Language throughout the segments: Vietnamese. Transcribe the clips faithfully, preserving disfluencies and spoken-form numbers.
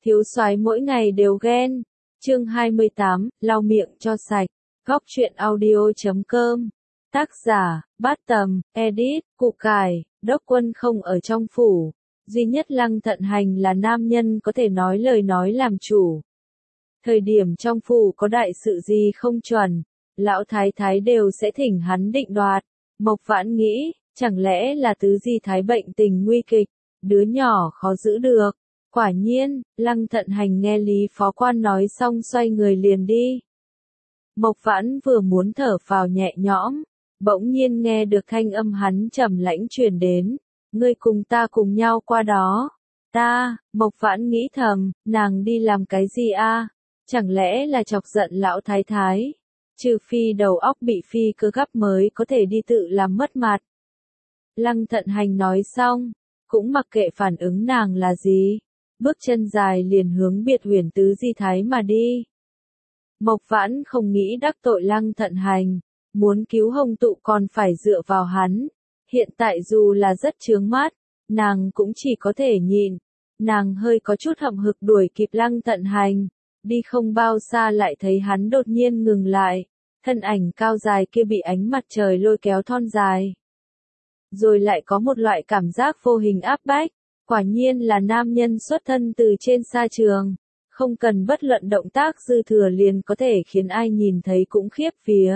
Thiếu soái mỗi ngày đều ghen. Chương hai mươi tám, lau miệng cho sạch. Góc truyện audio chấm com. Tác giả, Bát Tầm, edit, Củ Cải, Đốc Quân không ở trong phủ. Duy nhất Lăng Thận Hành là nam nhân có thể nói lời nói làm chủ. Thời điểm trong phủ có đại sự gì không chuẩn, lão thái thái đều sẽ thỉnh hắn định đoạt. Mộc Vãn nghĩ, chẳng lẽ là Tứ Di Thái bệnh tình nguy kịch, đứa nhỏ khó giữ được. Quả nhiên, Lăng Thận Hành nghe Lý Phó Quan nói xong xoay người liền đi. Mộc Vãn vừa muốn thở phào nhẹ nhõm, bỗng nhiên nghe được thanh âm hắn trầm lãnh truyền đến, ngươi cùng ta cùng nhau qua đó. Ta, Mộc Vãn nghĩ thầm, nàng đi làm cái gì a? Chẳng lẽ là chọc giận lão thái thái? Trừ phi đầu óc bị phi cơ gắp mới có thể đi tự làm mất mặt. Lăng Thận Hành nói xong, cũng mặc kệ phản ứng nàng là gì, bước chân dài liền hướng Biệt Huyền Tứ Di Thái mà đi. Mộc Vãn không nghĩ đắc tội Lăng Thận Hành, muốn cứu Hồng Tụ còn phải dựa vào hắn. Hiện tại dù là rất chướng mắt, nàng cũng chỉ có thể nhịn. Nàng hơi có chút hậm hực đuổi kịp Lăng Thận Hành, đi không bao xa lại thấy hắn đột nhiên ngừng lại, thân ảnh cao dài kia bị ánh mặt trời lôi kéo thon dài. Rồi lại có một loại cảm giác vô hình áp bách, quả nhiên là nam nhân xuất thân từ trên sa trường, không cần bất luận động tác dư thừa liền có thể khiến ai nhìn thấy cũng khiếp vía.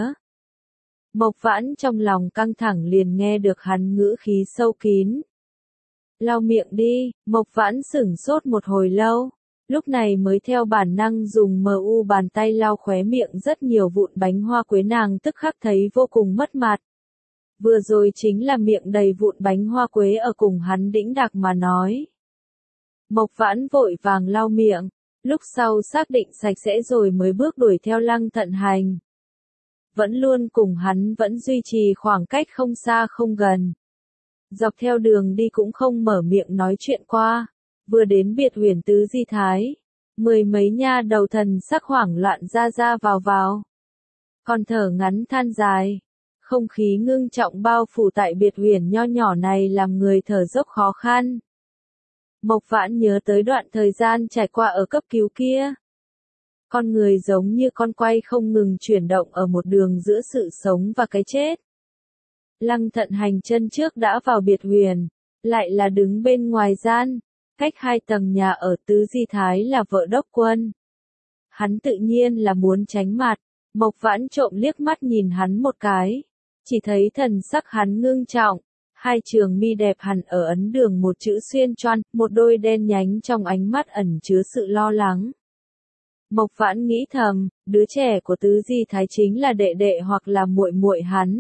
Mộc Vãn trong lòng căng thẳng liền nghe được hắn ngữ khí sâu kín. Lau miệng đi, Mộc Vãn sửng sốt một hồi lâu, lúc này mới theo bản năng dùng mờ u bàn tay lau khóe miệng rất nhiều vụn bánh hoa quế, nàng tức khắc thấy vô cùng mất mặt. Vừa rồi chính là miệng đầy vụn bánh hoa quế ở cùng hắn đĩnh đạc mà nói. Mộc Vãn vội vàng lau miệng, lúc sau xác định sạch sẽ rồi mới bước đuổi theo Lăng Thận Hành. Vẫn luôn cùng hắn vẫn duy trì khoảng cách không xa không gần. Dọc theo đường đi cũng không mở miệng nói chuyện qua, vừa đến Biệt Huyền Tứ Di Thái, mười mấy nha đầu thần sắc hoảng loạn ra ra vào vào. Còn thở ngắn than dài. Không khí ngưng trọng bao phủ tại Biệt Huyền nho nhỏ này làm người thở dốc khó khăn. Mộc Vãn nhớ tới đoạn thời gian trải qua ở cấp cứu kia. Con người giống như con quay không ngừng chuyển động ở một đường giữa sự sống và cái chết. Lăng Thận Hành chân trước đã vào Biệt Huyền, lại là đứng bên ngoài gian, cách hai tầng nhà ở Tứ Di Thái là vợ Đốc Quân. Hắn tự nhiên là muốn tránh mặt, Mộc Vãn trộm liếc mắt nhìn hắn một cái. Chỉ thấy thần sắc hắn ngưng trọng, hai trường mi đẹp hẳn ở ấn đường một chữ xuyên choan, một đôi đen nhánh trong ánh mắt ẩn chứa sự lo lắng. Mộc Vãn nghĩ thầm, đứa trẻ của Tứ Di Thái chính là đệ đệ hoặc là muội muội hắn.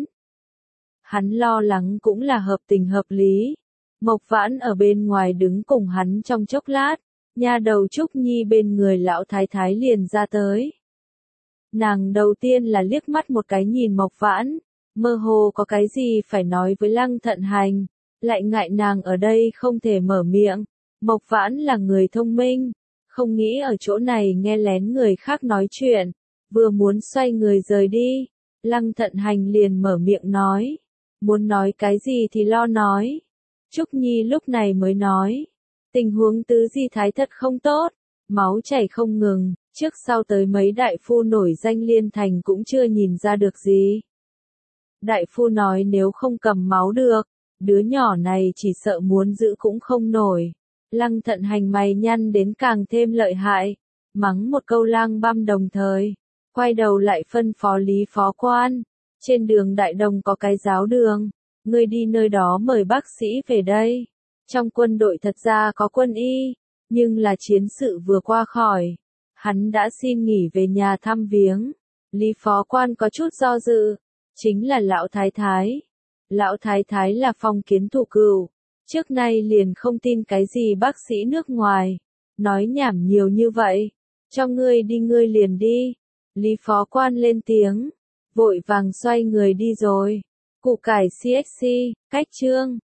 Hắn lo lắng cũng là hợp tình hợp lý. Mộc Vãn ở bên ngoài đứng cùng hắn trong chốc lát, nha đầu Trúc Nhi bên người lão thái thái liền ra tới. Nàng đầu tiên là liếc mắt một cái nhìn Mộc Vãn, mơ hồ có cái gì phải nói với Lăng Thận Hành, lại ngại nàng ở đây không thể mở miệng. Mộc Vãn là người thông minh, không nghĩ ở chỗ này nghe lén người khác nói chuyện, vừa muốn xoay người rời đi, Lăng Thận Hành liền mở miệng nói, muốn nói cái gì thì lo nói. Trúc Nhi lúc này mới nói, tình huống Tứ Di Thái thật không tốt, máu chảy không ngừng, trước sau tới mấy đại phu nổi danh liên thành cũng chưa nhìn ra được gì. Đại phu nói nếu không cầm máu được, đứa nhỏ này chỉ sợ muốn giữ cũng không nổi. Lăng Thận Hành mày nhăn đến càng thêm lợi hại, mắng một câu lang băm đồng thời, quay đầu lại phân phó Lý Phó Quan, trên đường Đại Đồng có cái giáo đường, ngươi đi nơi đó mời bác sĩ về đây. Trong quân đội thật ra có quân y, nhưng là chiến sự vừa qua khỏi, hắn đã xin nghỉ về nhà thăm viếng. Lý Phó Quan có chút do dự. Chính là lão thái thái. Lão thái thái là phong kiến thủ cừu, trước nay liền không tin cái gì bác sĩ nước ngoài, nói nhảm nhiều như vậy, cho ngươi đi ngươi liền đi. Lý Phó Quan lên tiếng, vội vàng xoay người đi rồi. Củ Cải xê ích xê, cách chương.